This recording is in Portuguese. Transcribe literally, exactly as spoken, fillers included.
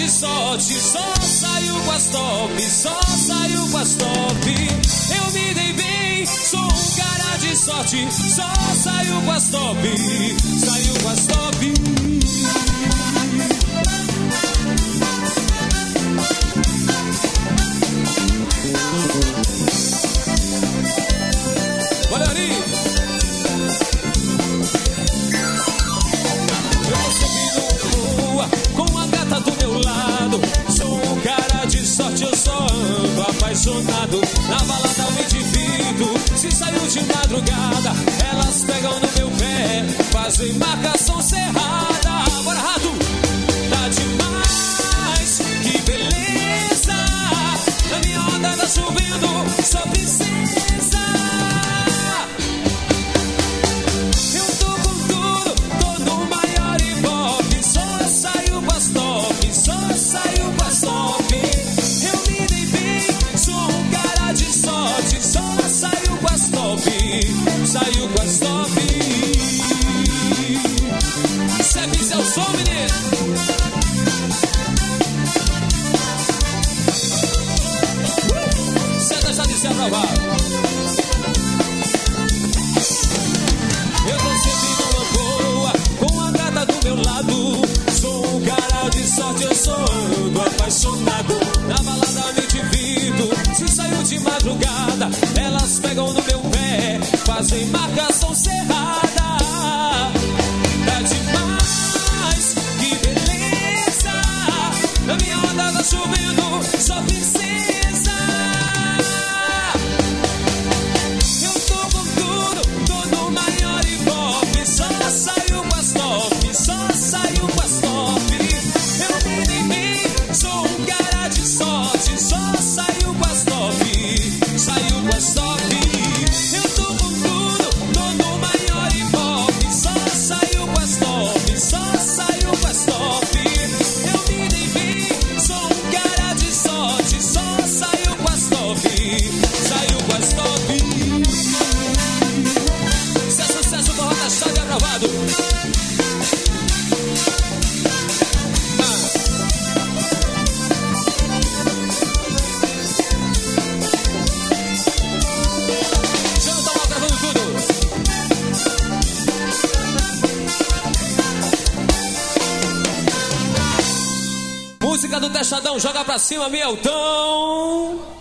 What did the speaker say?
de sorte, só saio com as top, só saio com as top. Eu me dei bem, sou um cara de sorte, só saio com as top, saio com as top. Olha ali. Eu subi no rua com a gata do meu lado. Sou um cara de sorte, eu só ando apaixonado. Na balada eu me divido, se saiu de madrugada, elas pegam no meu pé, fazem marcação cerrada. Bora, rato! Tá demais, que beleza. Na minha onda tá chovendo, sou princesa. Eu tô com tudo, tô no maior ibope. Só saio com as top, só saio com as top. Eu me dei bem, sou um cara de sorte, só saio com as top, saio com as top. Serve seu som, menino. Senta já de ser aprovado. Eu tô sempre numa boa, com a gata do meu lado. Sou um cara de sorte, eu sou ando apaixonado. Na balada me divido, se saiu de madrugada, elas pegam no meu pé, fazem marcação cerrada. Tá demais, que beleza. Na minha onda tá chovendo, sou princesa. Eu tô com tudo, tô no maior ibope. Só saio com as top, só saio com as top. Eu me dei bem, sou um cara de sorte, só saio com as top, saio com as top. Eu tô com tudo, tô no maior ibope. Só saio com as top, só saio com as top. Eu me dei bem, sou um cara de sorte, só saio com as top, saio com as top. Se é sucesso, do Rota Chave aprovado. Já não tá mal gravando tudo. Música do Testadão, joga pra cima, Mielton.